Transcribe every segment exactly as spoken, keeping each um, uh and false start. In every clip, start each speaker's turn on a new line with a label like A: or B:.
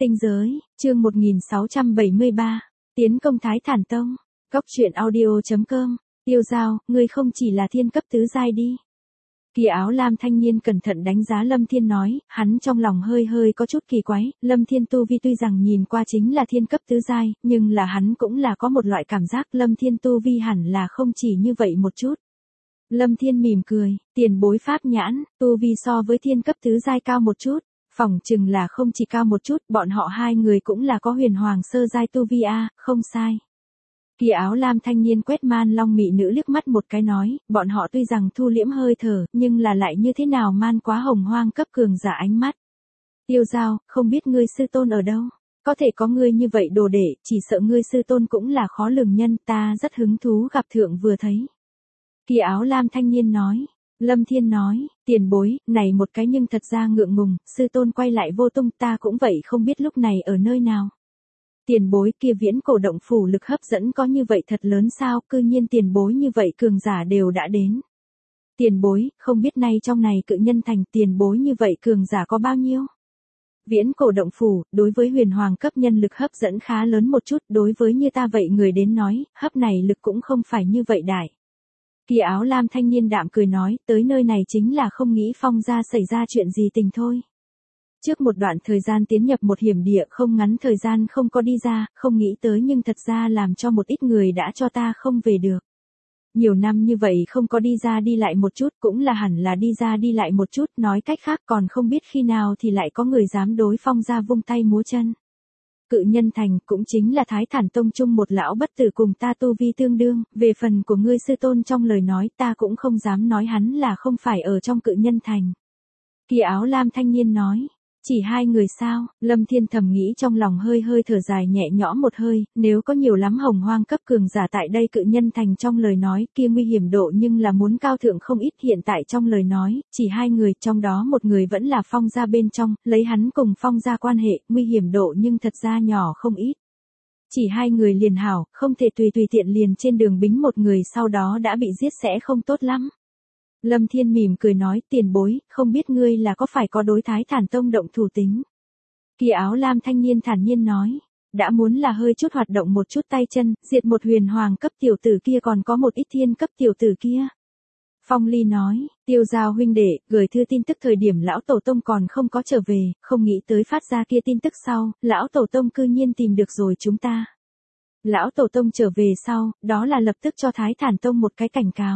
A: Tinh giới, chương một nghìn sáu trăm bảy mươi ba, tiến công Thái Thản Tông, Cốc truyện audio chấm com, Tiêu Giao, ngươi không chỉ là thiên cấp tứ giai đi. Kia áo lam thanh niên cẩn thận đánh giá Lâm Thiên nói, hắn trong lòng hơi hơi có chút kỳ quái, Lâm Thiên tu vi tuy rằng nhìn qua chính là thiên cấp tứ giai, nhưng là hắn cũng là có một loại cảm giác Lâm Thiên tu vi hẳn là không chỉ như vậy một chút. Lâm Thiên mỉm cười, tiền bối pháp nhãn, tu vi so với thiên cấp tứ giai cao một chút. Phỏng chừng là không chỉ cao một chút, bọn họ hai người cũng là có huyền hoàng sơ giai tu vi a, không sai. Kia áo lam thanh niên quét man long mị nữ liếc mắt một cái nói, bọn họ tuy rằng thu liễm hơi thở, nhưng là lại như thế nào man quá hồng hoang cấp cường giả ánh mắt. Tiêu Giao, không biết ngươi sư tôn ở đâu? Có thể có ngươi như vậy đồ đệ, chỉ sợ ngươi sư tôn cũng là khó lường nhân, ta rất hứng thú gặp thượng vừa thấy. Kia áo lam thanh niên nói. Lâm Thiên nói, tiền bối, này một cái nhưng thật ra ngượng ngùng, sư tôn quay lại vô tung ta cũng vậy không biết lúc này ở nơi nào. Tiền bối kia viễn cổ động phủ lực hấp dẫn có như vậy thật lớn sao, cư nhiên tiền bối như vậy cường giả đều đã đến. Tiền bối, không biết nay trong này cự nhân thành tiền bối như vậy cường giả có bao nhiêu? Viễn cổ động phủ, đối với huyền hoàng cấp nhân lực hấp dẫn khá lớn một chút, đối với như ta vậy người đến nói, hấp này lực cũng không phải như vậy đại. Kia áo lam thanh niên đạm cười nói, tới nơi này chính là không nghĩ Phong gia xảy ra chuyện gì tình thôi. Trước một đoạn thời gian tiến nhập một hiểm địa không ngắn thời gian không có đi ra, không nghĩ tới nhưng thật ra làm cho một ít người đã cho ta không về được. Nhiều năm như vậy không có đi ra đi lại một chút cũng là hẳn là đi ra đi lại một chút, nói cách khác còn không biết khi nào thì lại có người dám đối Phong gia vung tay múa chân. Cự nhân thành cũng chính là Thái Thản Tông chung một lão bất tử cùng ta tu vi tương đương, về phần của ngươi sư tôn trong lời nói ta cũng không dám nói hắn là không phải ở trong cự nhân thành. Kia áo lam thanh niên nói, chỉ hai người sao, Lâm Thiên thầm nghĩ trong lòng hơi hơi thở dài nhẹ nhõm một hơi, nếu có nhiều lắm hồng hoang cấp cường giả tại đây cự nhân thành trong lời nói kia nguy hiểm độ nhưng là muốn cao thượng không ít hiện tại trong lời nói, chỉ hai người trong đó một người vẫn là Phong gia bên trong, lấy hắn cùng Phong gia quan hệ, nguy hiểm độ nhưng thật ra nhỏ không ít. Chỉ hai người liền hảo, không thể tùy tùy tiện liền trên đường bính một người sau đó đã bị giết sẽ không tốt lắm. Lâm Thiên mỉm cười nói, tiền bối, không biết ngươi là có phải có đối Thái Thản Tông động thủ tính. Kia áo lam thanh niên thản nhiên nói, đã muốn là hơi chút hoạt động một chút tay chân, diệt một huyền hoàng cấp tiểu tử kia còn có một ít thiên cấp tiểu tử kia. Phong Ly nói, Tiêu Giao huynh đệ, gửi thư tin tức thời điểm lão tổ tông còn không có trở về, không nghĩ tới phát ra kia tin tức sau, lão tổ tông cư nhiên tìm được rồi chúng ta. Lão tổ tông trở về sau, đó là lập tức cho Thái Thản Tông một cái cảnh cáo.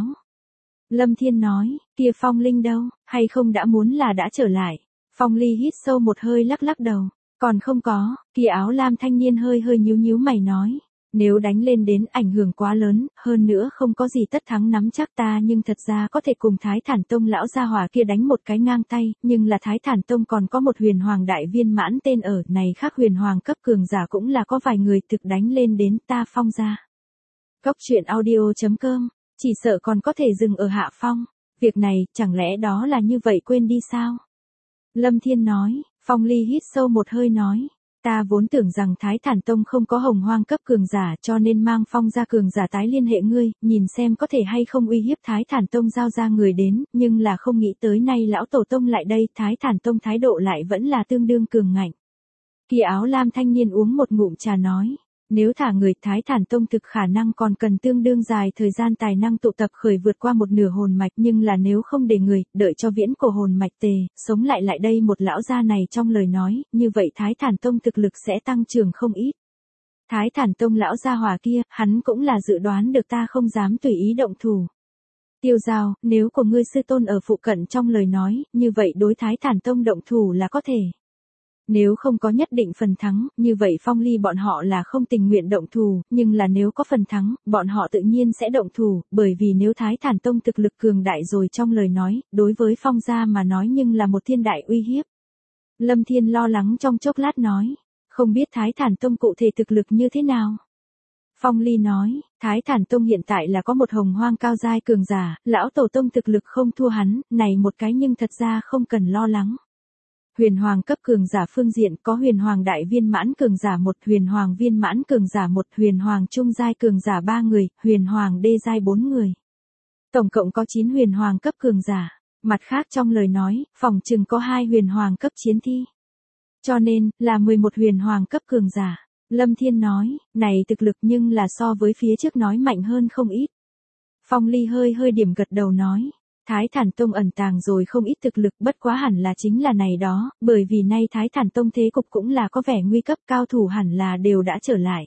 A: Lâm Thiên nói, kia Phong Linh đâu, hay không đã muốn là đã trở lại. Phong Ly hít sâu một hơi lắc lắc đầu, còn không có, kia áo lam thanh niên hơi hơi nhíu nhíu mày nói, nếu đánh lên đến ảnh hưởng quá lớn, hơn nữa không có gì tất thắng nắm chắc ta nhưng thật ra có thể cùng Thái Thản Tông lão gia hỏa kia đánh một cái ngang tay, nhưng là Thái Thản Tông còn có một huyền hoàng đại viên mãn tên ở này khác huyền hoàng cấp cường giả cũng là có vài người thực đánh lên đến ta Phong gia. Cốc truyện audio chấm com, chỉ sợ còn có thể dừng ở hạ phong, việc này chẳng lẽ đó là như vậy quên đi sao? Lâm Thiên nói, Phong Ly hít sâu một hơi nói, ta vốn tưởng rằng Thái Thản Tông không có hồng hoang cấp cường giả cho nên mang Phong gia cường giả tái liên hệ ngươi, nhìn xem có thể hay không uy hiếp Thái Thản Tông giao ra người đến, nhưng là không nghĩ tới nay lão tổ tông lại đây, Thái Thản Tông thái độ lại vẫn là tương đương cường ngạnh. Kia áo lam thanh niên uống một ngụm trà nói, nếu thả người Thái Thản Tông thực khả năng còn cần tương đương dài thời gian tài năng tụ tập khởi vượt qua một nửa hồn mạch, nhưng là nếu không để người, đợi cho viễn cổ hồn mạch tề, sống lại lại đây một lão gia này trong lời nói, như vậy Thái Thản Tông thực lực sẽ tăng trưởng không ít. Thái Thản Tông lão gia hỏa kia, hắn cũng là dự đoán được ta không dám tùy ý động thủ. Tiêu Giao, nếu của ngươi sư tôn ở phụ cận trong lời nói, như vậy đối Thái Thản Tông động thủ là có thể. Nếu không có nhất định phần thắng, như vậy Phong Ly bọn họ là không tình nguyện động thủ, nhưng là nếu có phần thắng, bọn họ tự nhiên sẽ động thủ, bởi vì nếu Thái Thản Tông thực lực cường đại rồi trong lời nói, đối với Phong gia mà nói nhưng là một thiên đại uy hiếp. Lâm Thiên lo lắng trong chốc lát nói, không biết Thái Thản Tông cụ thể thực lực như thế nào. Phong Ly nói, Thái Thản Tông hiện tại là có một hồng hoang cao giai cường giả, lão tổ tông thực lực không thua hắn, này một cái nhưng thật ra không cần lo lắng. Huyền hoàng cấp cường giả phương diện có huyền hoàng đại viên mãn cường giả một, huyền hoàng viên mãn cường giả một, huyền hoàng trung giai cường giả ba người, huyền hoàng đê giai bốn người. Tổng cộng có chín huyền hoàng cấp cường giả, mặt khác trong lời nói, phòng chừng có hai huyền hoàng cấp chiến thi. Cho nên, là mười một huyền hoàng cấp cường giả. Lâm Thiên nói, này thực lực nhưng là so với phía trước nói mạnh hơn không ít. Phong Ly hơi hơi điểm gật đầu nói, Thái Thản Tông ẩn tàng rồi không ít thực lực, bất quá hẳn là chính là này đó, bởi vì nay Thái Thản Tông thế cục cũng là có vẻ nguy cấp, cao thủ hẳn là đều đã trở lại.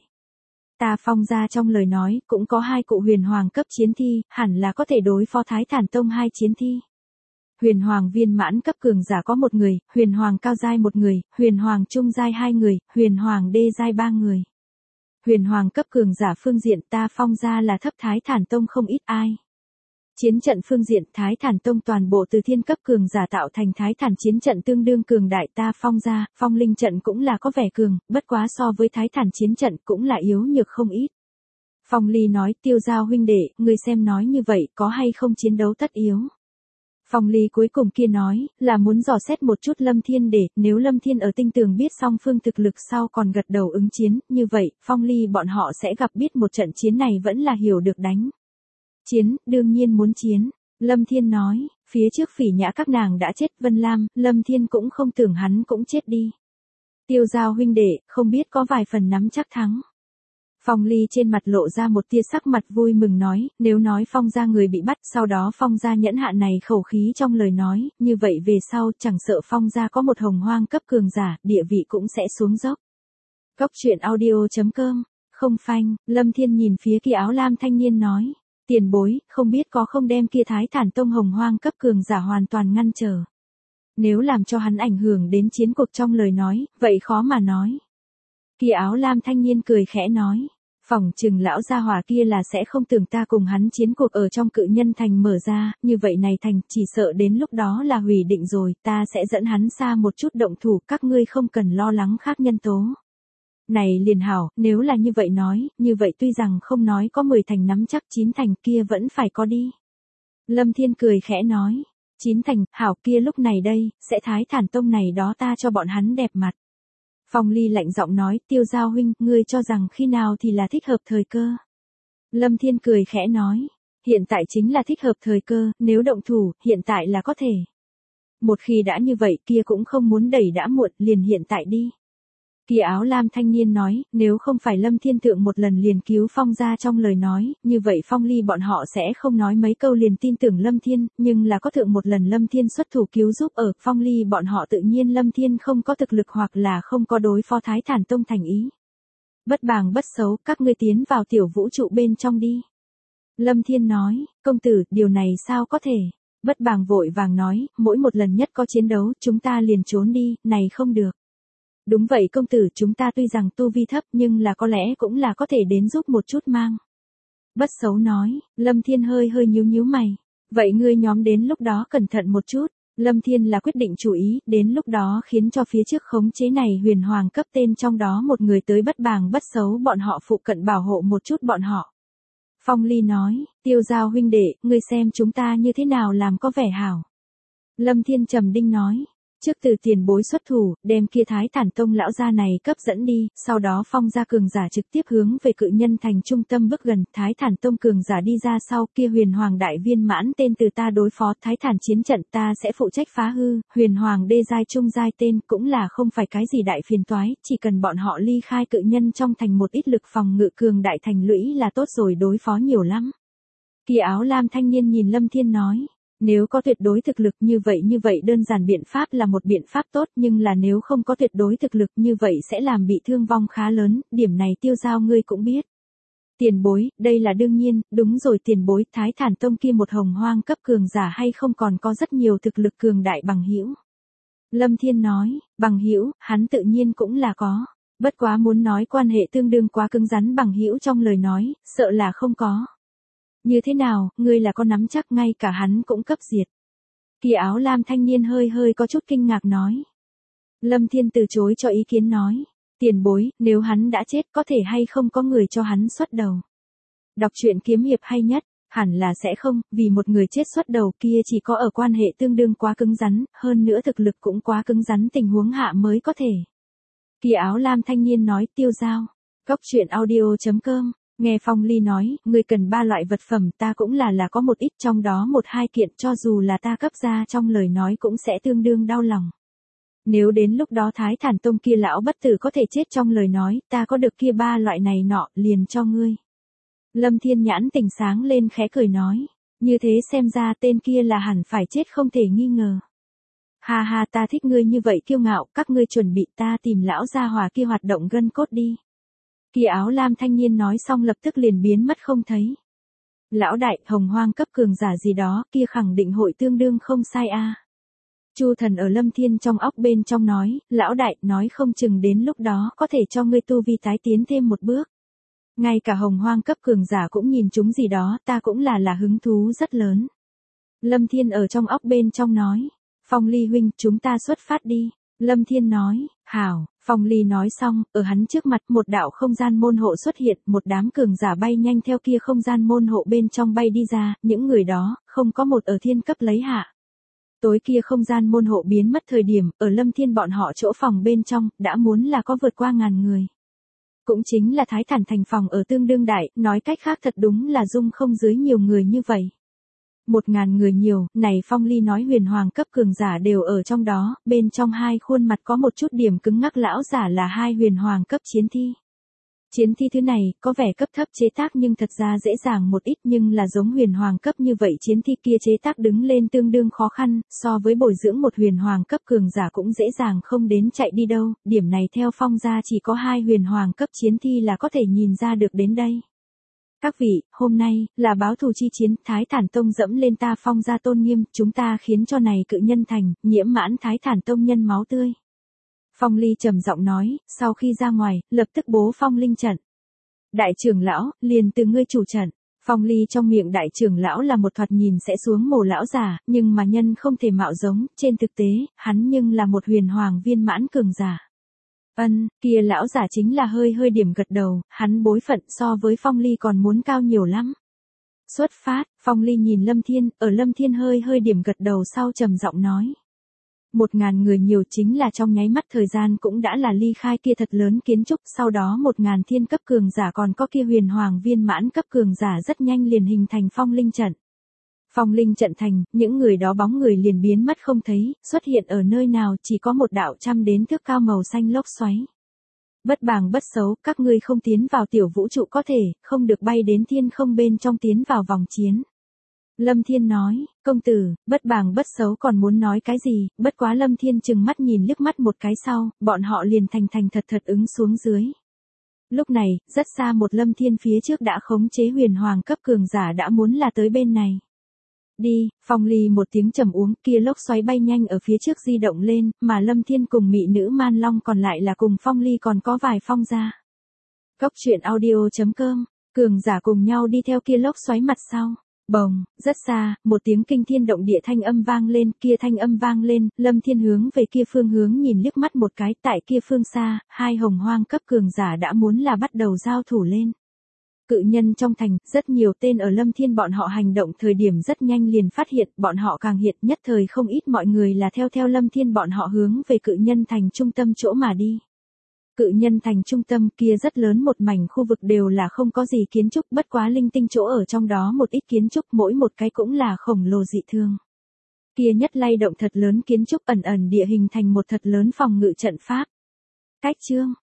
A: Ta Phong ra trong lời nói, cũng có hai cụ huyền hoàng cấp chiến thi, hẳn là có thể đối phó Thái Thản Tông hai chiến thi. Huyền hoàng viên mãn cấp cường giả có một người, huyền hoàng cao giai một người, huyền hoàng trung giai hai người, huyền hoàng đê giai ba người. Huyền hoàng cấp cường giả phương diện ta Phong ra là thấp Thái Thản Tông không ít ai. Chiến trận phương diện Thái Thản Tông toàn bộ từ thiên cấp cường giả tạo thành Thái Thản chiến trận tương đương cường đại, ta Phong ra, Phong linh trận cũng là có vẻ cường, bất quá so với Thái Thản chiến trận cũng là yếu nhược không ít. Phong Ly nói, Tiêu Giao huynh đệ, ngươi xem nói như vậy có hay không chiến đấu tất yếu. Phong Ly cuối cùng kia nói, là muốn dò xét một chút Lâm Thiên để, nếu Lâm Thiên ở tinh tường biết song phương thực lực sau còn gật đầu ứng chiến, như vậy, Phong Ly bọn họ sẽ gặp biết một trận chiến này vẫn là hiểu được đánh. Chiến, đương nhiên muốn chiến. Lâm Thiên nói, phía trước Phỉ Nhã các nàng đã chết, Vân Lam, Lâm Thiên cũng không tưởng hắn cũng chết đi. Tiêu Giao huynh đệ, không biết có vài phần nắm chắc thắng. Phong Ly trên mặt lộ ra một tia sắc mặt vui mừng nói, nếu nói Phong gia người bị bắt, sau đó Phong gia nhẫn hạ này khẩu khí trong lời nói, như vậy về sau chẳng sợ Phong gia có một hồng hoang cấp cường giả, địa vị cũng sẽ xuống dốc. Góc truyện audio chấm com, không phanh, Lâm Thiên nhìn phía kia áo lam thanh niên nói, tiền bối, không biết có không đem kia Thái Thản Tông hồng hoang cấp cường giả hoàn toàn ngăn trở. Nếu làm cho hắn ảnh hưởng đến chiến cuộc trong lời nói, vậy khó mà nói. Kia áo lam thanh niên cười khẽ nói, phỏng chừng lão gia hỏa kia là sẽ không tưởng ta cùng hắn chiến cuộc ở trong Cự Nhân Thành mở ra, như vậy này thành, chỉ sợ đến lúc đó là hủy định rồi, ta sẽ dẫn hắn xa một chút động thủ, các ngươi không cần lo lắng khác nhân tố. Này liền hảo, nếu là như vậy nói, như vậy tuy rằng không nói có mười thành nắm chắc chín thành kia vẫn phải có đi. Lâm Thiên cười khẽ nói, chín thành, hảo kia lúc này đây, sẽ Thái Thản Tông này đó ta cho bọn hắn đẹp mặt. Phong Ly lạnh giọng nói, Tiêu Giao huynh, ngươi cho rằng khi nào thì là thích hợp thời cơ. Lâm Thiên cười khẽ nói, hiện tại chính là thích hợp thời cơ, nếu động thủ, hiện tại là có thể. Một khi đã như vậy kia cũng không muốn đẩy đã muộn, liền hiện tại đi. Kia áo lam thanh niên nói, nếu không phải Lâm Thiên Thượng một lần liền cứu Phong ra trong lời nói, như vậy Phong Ly bọn họ sẽ không nói mấy câu liền tin tưởng Lâm Thiên, nhưng là có thượng một lần Lâm Thiên xuất thủ cứu giúp ở Phong Ly bọn họ tự nhiên Lâm Thiên không có thực lực hoặc là không có đối phó Thái Thản Tông thành ý. Bất bàng bất xấu, các ngươi tiến vào tiểu vũ trụ bên trong đi. Lâm Thiên nói, công tử, điều này sao có thể? Bất bàng vội vàng nói, mỗi một lần nhất có chiến đấu, chúng ta liền trốn đi, này không được. Đúng vậy công tử, chúng ta tuy rằng tu vi thấp nhưng là có lẽ cũng là có thể đến giúp một chút mang. Bất xấu nói, Lâm Thiên hơi hơi nhíu nhíu mày. Vậy ngươi nhóm đến lúc đó cẩn thận một chút. Lâm Thiên là quyết định chủ ý, đến lúc đó khiến cho phía trước khống chế này huyền hoàng cấp tên trong đó một người tới bất bàng bất xấu bọn họ phụ cận bảo hộ một chút bọn họ. Phong Ly nói, Tiêu Giao huynh đệ, ngươi xem chúng ta như thế nào làm có vẻ hảo. Lâm Thiên trầm đinh nói. Trước từ tiền bối xuất thủ, đem kia Thái Thản Tông lão gia này cấp dẫn đi, sau đó Phong gia cường giả trực tiếp hướng về Cự Nhân Thành trung tâm bước gần, Thái Thản Tông cường giả đi ra sau, kia huyền hoàng đại viên mãn tên từ ta đối phó, Thái Thản chiến trận ta sẽ phụ trách phá hư, huyền hoàng đê giai trung giai tên cũng là không phải cái gì đại phiền toái, chỉ cần bọn họ ly khai Cự Nhân trong thành một ít lực phòng ngự cường đại thành lũy là tốt rồi, đối phó nhiều lắm. Kia áo lam thanh niên nhìn Lâm Thiên nói. Nếu có tuyệt đối thực lực như vậy như vậy đơn giản biện pháp là một biện pháp tốt, nhưng là nếu không có tuyệt đối thực lực như vậy sẽ làm bị thương vong khá lớn, điểm này Tiêu Giao ngươi cũng biết. Tiền bối, đây là đương nhiên, đúng rồi tiền bối, Thái Thản Tông kia một hồng hoang cấp cường giả hay không còn có rất nhiều thực lực cường đại bằng hữu. Lâm Thiên nói, bằng hữu, hắn tự nhiên cũng là có, bất quá muốn nói quan hệ tương đương quá cứng rắn bằng hữu trong lời nói, sợ là không có. Như thế nào, ngươi là có nắm chắc ngay cả hắn cũng cấp diệt. Kia áo lam thanh niên hơi hơi có chút kinh ngạc nói. Lâm Thiên từ chối cho ý kiến nói. Tiền bối, nếu hắn đã chết có thể hay không có người cho hắn xuất đầu. Đọc truyện kiếm hiệp hay nhất, hẳn là sẽ không, vì một người chết xuất đầu kia chỉ có ở quan hệ tương đương quá cứng rắn, hơn nữa thực lực cũng quá cứng rắn tình huống hạ mới có thể. Kia áo lam thanh niên nói Tiêu Giao. Góc truyện audio chấm com. Nghe Phong Ly nói, ngươi cần ba loại vật phẩm ta cũng là là có một ít trong đó một hai kiện cho dù là ta cấp ra trong lời nói cũng sẽ tương đương đau lòng. Nếu đến lúc đó Thái Thản Tông kia lão bất tử có thể chết trong lời nói, ta có được kia ba loại này nọ, liền cho ngươi. Lâm Thiên nhãn tỉnh sáng lên khẽ cười nói. Như thế xem ra tên kia là hẳn phải chết không thể nghi ngờ. Ha ha, ta thích ngươi như vậy kiêu ngạo, các ngươi chuẩn bị, ta tìm lão gia hỏa kia hoạt động gân cốt đi. Kia áo lam thanh niên nói xong lập tức liền biến mất không thấy. Lão đại, hồng hoang cấp cường giả gì đó, kia khẳng định hội tương đương không sai a. Chu Thần ở Lâm Thiên trong óc bên trong nói, lão đại, nói không chừng đến lúc đó có thể cho ngươi tu vi tái tiến thêm một bước. Ngay cả hồng hoang cấp cường giả cũng nhìn chúng gì đó, ta cũng là là hứng thú rất lớn. Lâm Thiên ở trong óc bên trong nói, Phong Ly huynh, chúng ta xuất phát đi. Lâm Thiên nói, hảo. Phong Ly nói xong, ở hắn trước mặt một đạo không gian môn hộ xuất hiện, một đám cường giả bay nhanh theo kia không gian môn hộ bên trong bay đi ra, những người đó, không có một ở thiên cấp lấy hạ. Tối kia không gian môn hộ biến mất thời điểm, ở Lâm Thiên bọn họ chỗ phòng bên trong, đã muốn là có vượt qua ngàn người. Cũng chính là Thái Thản thành phòng ở tương đương đại, nói cách khác thật đúng là dung không dưới nhiều người như vậy. Một ngàn người nhiều, này Phong Ly nói huyền hoàng cấp cường giả đều ở trong đó, bên trong hai khuôn mặt có một chút điểm cứng ngắc lão giả là hai huyền hoàng cấp chiến thi. Chiến thi thứ này, có vẻ cấp thấp chế tác nhưng thật ra dễ dàng một ít nhưng là giống huyền hoàng cấp như vậy chiến thi kia chế tác đứng lên tương đương khó khăn, so với bồi dưỡng một huyền hoàng cấp cường giả cũng dễ dàng không đến chạy đi đâu, điểm này theo Phong gia chỉ có hai huyền hoàng cấp chiến thi là có thể nhìn ra được đến đây. Các vị, hôm nay, là báo thù chi chiến, Thái Thản Tông dẫm lên ta Phong gia tôn nghiêm, chúng ta khiến cho này cự nhân thành, nhiễm mãn Thái Thản Tông nhân máu tươi. Phong Ly trầm giọng nói, sau khi ra ngoài, lập tức bố phong linh trận. Đại trưởng lão, liền từ ngươi chủ trận. Phong Ly trong miệng đại trưởng lão là một thoạt nhìn sẽ xuống mồ lão già, nhưng mà nhân không thể mạo giống, trên thực tế, hắn nhưng là một huyền hoàng viên mãn cường giả. Ân, kia lão giả chính là hơi hơi điểm gật đầu, hắn bối phận so với Phong Ly còn muốn cao nhiều lắm. Xuất phát, Phong Ly nhìn Lâm Thiên, ở Lâm Thiên hơi hơi điểm gật đầu sau trầm giọng nói. Một ngàn người nhiều chính là trong nháy mắt thời gian cũng đã là ly khai kia thật lớn kiến trúc, sau đó một ngàn thiên cấp cường giả còn có kia huyền hoàng viên mãn cấp cường giả rất nhanh liền hình thành phong linh trận. Phong linh trận thành, những người đó bóng người liền biến mất không thấy, xuất hiện ở nơi nào chỉ có một đạo trăm đến thước cao màu xanh lốc xoáy. Bất bàng bất xấu, các ngươi không tiến vào tiểu vũ trụ có thể, không được bay đến thiên không bên trong tiến vào vòng chiến. Lâm Thiên nói, công tử, bất bàng bất xấu còn muốn nói cái gì, bất quá Lâm Thiên chừng mắt nhìn liếc mắt một cái sau, bọn họ liền thành thành thật thật ứng xuống dưới. Lúc này, rất xa một Lâm Thiên phía trước đã khống chế huyền hoàng cấp cường giả đã muốn là tới bên này. Đi, Phong Ly một tiếng trầm uống, kia lốc xoáy bay nhanh ở phía trước di động lên, mà Lâm Thiên cùng mị nữ Man Long còn lại là cùng Phong Ly còn có vài phong gia. Cốc truyện audio chấm com, cường giả cùng nhau đi theo kia lốc xoáy mặt sau. Bồng, rất xa, một tiếng kinh thiên động địa thanh âm vang lên, kia thanh âm vang lên, Lâm Thiên hướng về kia phương hướng nhìn liếc mắt một cái, tại kia phương xa, hai hồng hoang cấp cường giả đã muốn là bắt đầu giao thủ lên. Cự nhân trong thành, rất nhiều tên ở Lâm Thiên bọn họ hành động thời điểm rất nhanh liền phát hiện, bọn họ càng hiện nhất thời không ít mọi người là theo theo Lâm Thiên bọn họ hướng về cự nhân thành trung tâm chỗ mà đi. Cự nhân thành trung tâm kia rất lớn một mảnh khu vực đều là không có gì kiến trúc, bất quá linh tinh chỗ ở trong đó một ít kiến trúc, mỗi một cái cũng là khổng lồ dị thường. Kia nhất lay động thật lớn kiến trúc ẩn ẩn địa hình thành một thật lớn phòng ngự trận pháp. Cách chương